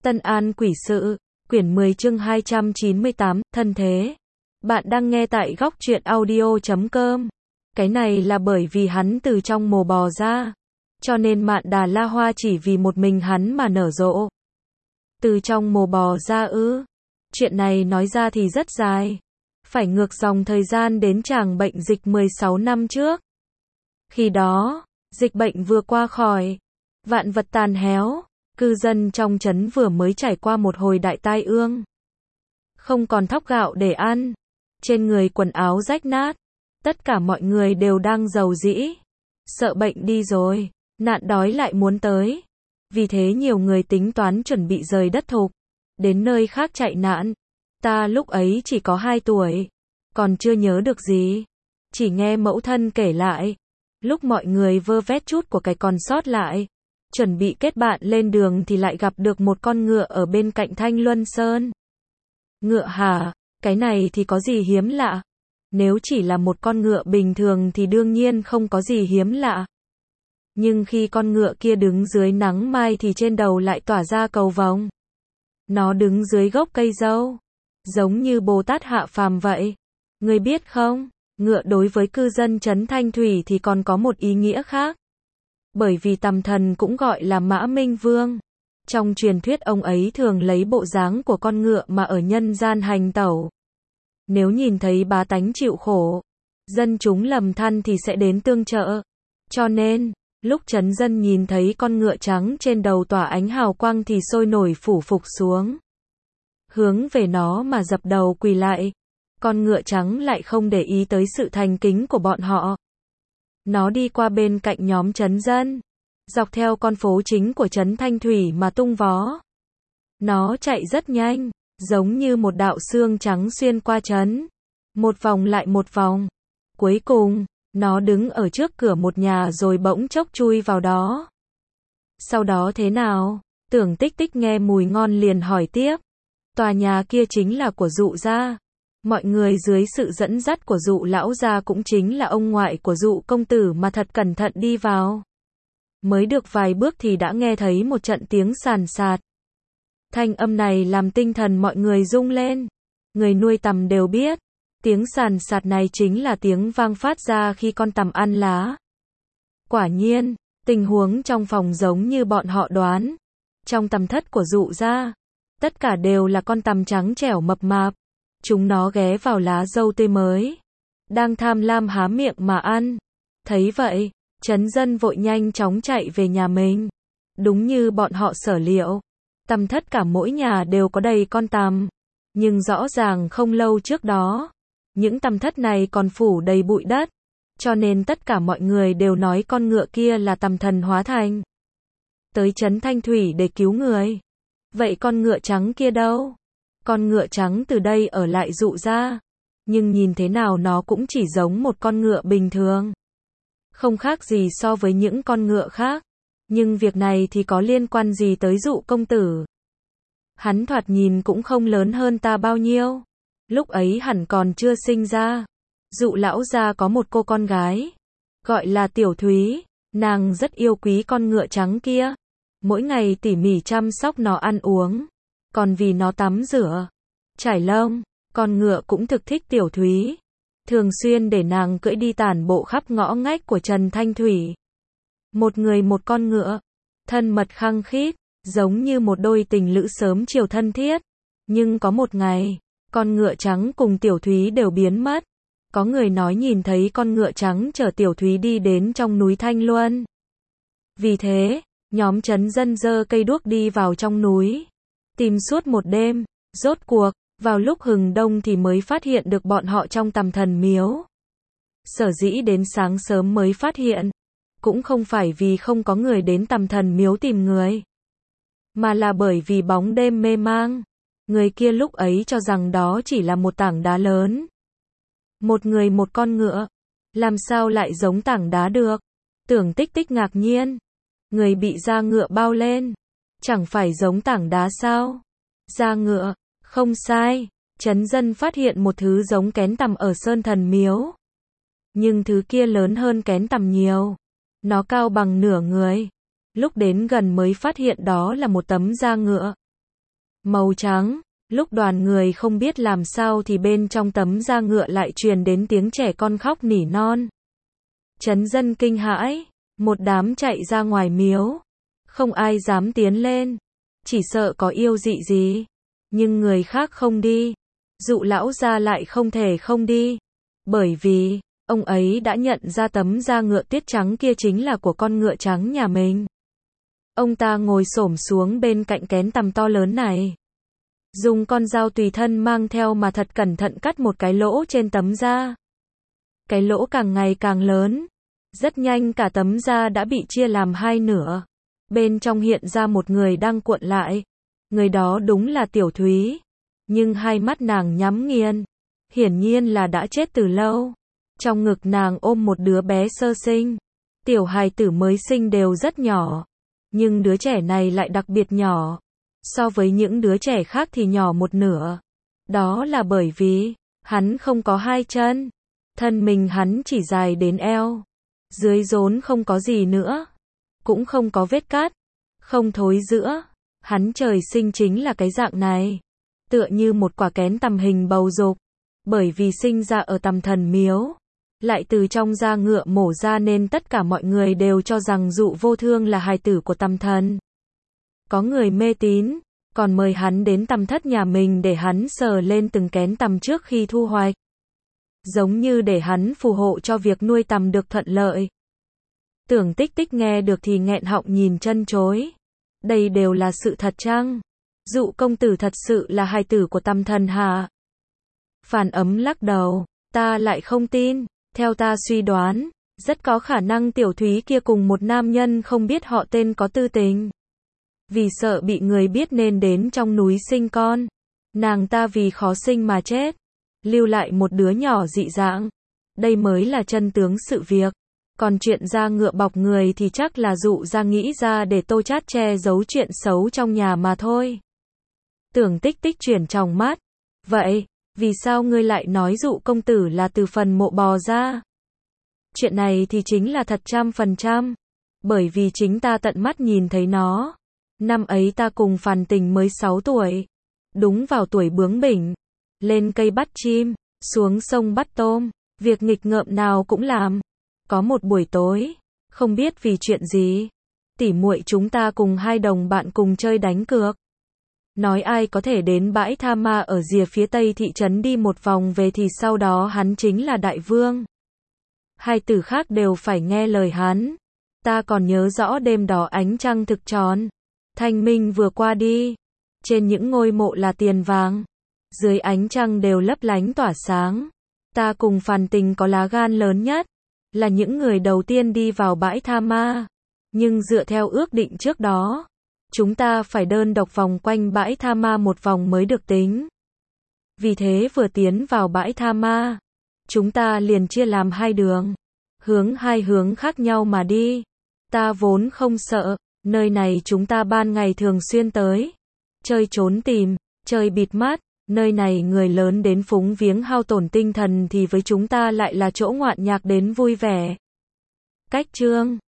Tân An Quỷ Sự, quyển 10 chương 298, thân thế. Bạn đang nghe tại góc truyện audio.com. Cái này là bởi vì hắn từ trong mồ bò ra, cho nên Mạn Đà La Hoa chỉ vì một mình hắn mà nở rộ. Từ trong mồ bò ra ư? Chuyện này nói ra thì rất dài. Phải ngược dòng thời gian đến tràng bệnh dịch 16 năm trước. Khi đó, dịch bệnh vừa qua khỏi, vạn vật tàn héo, cư dân trong trấn vừa mới trải qua một hồi đại tai ương. Không còn thóc gạo để ăn, trên người quần áo rách nát, tất cả mọi người đều đang rầu rĩ, sợ bệnh đi rồi, nạn đói lại muốn tới. Vì thế nhiều người tính toán chuẩn bị rời đất thục, đến nơi khác chạy nạn. Ta lúc ấy chỉ có 2 tuổi, còn chưa nhớ được gì, chỉ nghe mẫu thân kể lại. Lúc mọi người vơ vét chút của cải còn sót lại, chuẩn bị kết bạn lên đường thì lại gặp được một con ngựa ở bên cạnh Thanh Luân Sơn. Ngựa hả? Cái này thì có gì hiếm lạ? Nếu chỉ là một con ngựa bình thường thì đương nhiên không có gì hiếm lạ. Nhưng khi con ngựa kia đứng dưới nắng mai thì trên đầu lại tỏa ra cầu vồng. Nó đứng dưới gốc cây dâu, giống như Bồ Tát hạ phàm vậy. Ngươi biết không, ngựa đối với cư dân trấn Thanh Thủy thì còn có một ý nghĩa khác. Bởi vì Tầm Thần cũng gọi là Mã Minh Vương. Trong truyền thuyết ông ấy thường lấy bộ dáng của con ngựa mà ở nhân gian hành tẩu. Nếu nhìn thấy bá tánh chịu khổ, dân chúng lầm than thì sẽ đến tương trợ. Cho nên, lúc trấn dân nhìn thấy con ngựa trắng trên đầu tỏa ánh hào quang thì sôi nổi phủ phục xuống, hướng về nó mà dập đầu quỳ lại. Con ngựa trắng lại không để ý tới sự thành kính của bọn họ. Nó đi qua bên cạnh nhóm trấn dân, dọc theo con phố chính của trấn Thanh Thủy mà tung vó. Nó chạy rất nhanh, giống như một đạo xương trắng xuyên qua trấn, một vòng lại một vòng. Cuối cùng, nó đứng ở trước cửa một nhà rồi bỗng chốc chui vào đó. Sau đó thế nào? Tưởng Tích Tích nghe mùi ngon liền hỏi tiếp. Tòa nhà kia chính là của Dụ gia. Mọi người dưới sự dẫn dắt của Dụ lão gia, cũng chính là ông ngoại của Dụ công tử, mà thật cẩn thận đi vào. Mới được vài bước thì đã nghe thấy một trận tiếng sàn sạt. Thanh âm này làm tinh thần mọi người rung lên. Người nuôi tằm đều biết, tiếng sàn sạt này chính là tiếng vang phát ra khi con tằm ăn lá. Quả nhiên, tình huống trong phòng giống như bọn họ đoán. Trong tầm thất của Dụ gia, tất cả đều là con tằm trắng trẻo mập mạp. Chúng nó ghé vào lá dâu tươi mới, đang tham lam há miệng mà ăn. Thấy vậy, trấn dân vội nhanh chóng chạy về nhà mình. Đúng như bọn họ sở liệu, tằm thất cả mỗi nhà đều có đầy con tằm. Nhưng rõ ràng không lâu trước đó, những tằm thất này còn phủ đầy bụi đất. Cho nên tất cả mọi người đều nói con ngựa kia là tằm thần hóa thành, tới trấn Thanh Thủy để cứu người. Vậy con ngựa trắng kia đâu? Con ngựa trắng từ đây ở lại Dụ gia, nhưng nhìn thế nào nó cũng chỉ giống một con ngựa bình thường, không khác gì so với những con ngựa khác. Nhưng việc này thì có liên quan gì tới Dụ công tử? Hắn thoạt nhìn cũng không lớn hơn ta bao nhiêu. Lúc ấy hẳn còn chưa sinh ra. Dụ lão gia có một cô con gái, gọi là Tiểu Thúy. Nàng rất yêu quý con ngựa trắng kia, mỗi ngày tỉ mỉ chăm sóc nó ăn uống. Còn vì nó tắm rửa, trải lông, con ngựa cũng thực thích Tiểu Thúy. Thường xuyên để nàng cưỡi đi tản bộ khắp ngõ ngách của trấn Thanh Thủy. Một người một con ngựa, thân mật khăng khít, giống như một đôi tình lữ sớm chiều thân thiết. Nhưng có một ngày, con ngựa trắng cùng Tiểu Thúy đều biến mất. Có người nói nhìn thấy con ngựa trắng chở Tiểu Thúy đi đến trong núi Thanh Luân. Vì thế, nhóm trấn dân giơ cây đuốc đi vào trong núi, tìm suốt một đêm. Rốt cuộc, vào lúc hừng đông thì mới phát hiện được bọn họ trong Tầm Thần miếu. Sở dĩ đến sáng sớm mới phát hiện, cũng không phải vì không có người đến Tầm Thần miếu tìm người, mà là bởi vì bóng đêm mê mang. Người kia lúc ấy cho rằng đó chỉ là một tảng đá lớn. Một người một con ngựa, làm sao lại giống tảng đá được? Tưởng Tích Tích ngạc nhiên. Người bị da ngựa bao lên, chẳng phải giống tảng đá sao? Da ngựa, không sai. Trấn dân phát hiện một thứ giống kén tằm ở Sơn Thần miếu. Nhưng thứ kia lớn hơn kén tằm nhiều. Nó cao bằng nửa người. Lúc đến gần mới phát hiện đó là một tấm da ngựa. màu trắng. Lúc đoàn người không biết làm sao thì bên trong tấm da ngựa lại truyền đến tiếng trẻ con khóc nỉ non. Trấn dân kinh hãi, một đám chạy ra ngoài miếu. Không ai dám tiến lên, chỉ sợ có yêu dị gì. Nhưng người khác không đi. Dụ lão gia lại không thể không đi. Bởi vì, ông ấy đã nhận ra tấm da ngựa tuyết trắng kia chính là của con ngựa trắng nhà mình. Ông ta ngồi xổm xuống bên cạnh kén tằm to lớn này. Dùng con dao tùy thân mang theo mà thật cẩn thận cắt một cái lỗ trên tấm da. Cái lỗ càng ngày càng lớn. Rất nhanh cả tấm da đã bị chia làm hai nửa. Bên trong hiện ra một người đang cuộn lại. Người đó đúng là Tiểu Thúy. Nhưng hai mắt nàng nhắm nghiền. Hiển nhiên là đã chết từ lâu. Trong ngực nàng ôm một đứa bé sơ sinh. Tiểu hài tử mới sinh đều rất nhỏ. Nhưng đứa trẻ này lại đặc biệt nhỏ. So với những đứa trẻ khác thì nhỏ một nửa. Đó là bởi vì, hắn không có hai chân. Thân mình hắn chỉ dài đến eo. Dưới rốn không có gì nữa. Cũng không có vết cắt. Không thối rữa. Hắn trời sinh chính là cái dạng này. Tựa như một quả kén tằm hình bầu dục. Bởi vì sinh ra ở Tằm Thần Miếu. Lại từ trong da ngựa mổ ra nên tất cả mọi người đều cho rằng Dụ Vô Thương là hài tử của Tằm Thần. Có người mê tín, còn mời hắn đến tằm thất nhà mình để hắn sờ lên từng kén tằm trước khi thu hoạch. Giống như để hắn phù hộ cho việc nuôi tằm được thuận lợi. Tưởng Tích Tích nghe được thì nghẹn họng nhìn chân chối. Đây đều là sự thật chăng? Dụ công tử thật sự là hài tử của Tằm Thần hả? Phan Ấm lắc đầu, ta lại không tin. Theo ta suy đoán, rất có khả năng Tiểu Thúy kia cùng một nam nhân không biết họ tên có tư tình. Vì sợ bị người biết nên đến trong núi sinh con. Nàng ta vì khó sinh mà chết. Lưu lại một đứa nhỏ dị dạng. Đây mới là chân tướng sự việc. Còn chuyện da ngựa bọc người thì chắc là Dụ ra nghĩ ra để Tô Chát che giấu chuyện xấu trong nhà mà thôi. Tưởng Tích Tích chuyển tròng mắt. Vậy, vì sao ngươi lại nói Dụ công tử là từ phần mộ bò ra? Chuyện này thì chính là thật 100%. Bởi vì chính ta tận mắt nhìn thấy nó. Năm ấy ta cùng Phàn Tình mới 6 tuổi. Đúng vào tuổi bướng bỉnh. Lên cây bắt chim, xuống sông bắt tôm. Việc nghịch ngợm nào cũng làm. Có một buổi tối, không biết vì chuyện gì, tỉ muội chúng ta cùng hai đồng bạn cùng chơi đánh cược. Nói ai có thể đến bãi Tha Ma ở rìa phía tây thị trấn đi một vòng về thì sau đó hắn chính là đại vương. Hai tử khác đều phải nghe lời hắn. Ta còn nhớ rõ đêm đó ánh trăng thực tròn. Thanh minh vừa qua đi. Trên những ngôi mộ là tiền vàng. Dưới ánh trăng đều lấp lánh tỏa sáng. Ta cùng Phàn Tình có lá gan lớn nhất. Là những người đầu tiên đi vào bãi Tha Ma. Nhưng dựa theo ước định trước đó, chúng ta phải đơn độc vòng quanh bãi Tha Ma một vòng mới được tính. Vì thế vừa tiến vào bãi Tha Ma, chúng ta liền chia làm hai đường. Hướng hai hướng khác nhau mà đi. Ta vốn không sợ, nơi này chúng ta ban ngày thường xuyên tới. Chơi trốn tìm, chơi bịt mắt, nơi này người lớn đến phúng viếng hao tổn tinh thần thì với chúng ta lại là chỗ ngoạn nhạc đến vui vẻ. Cách chương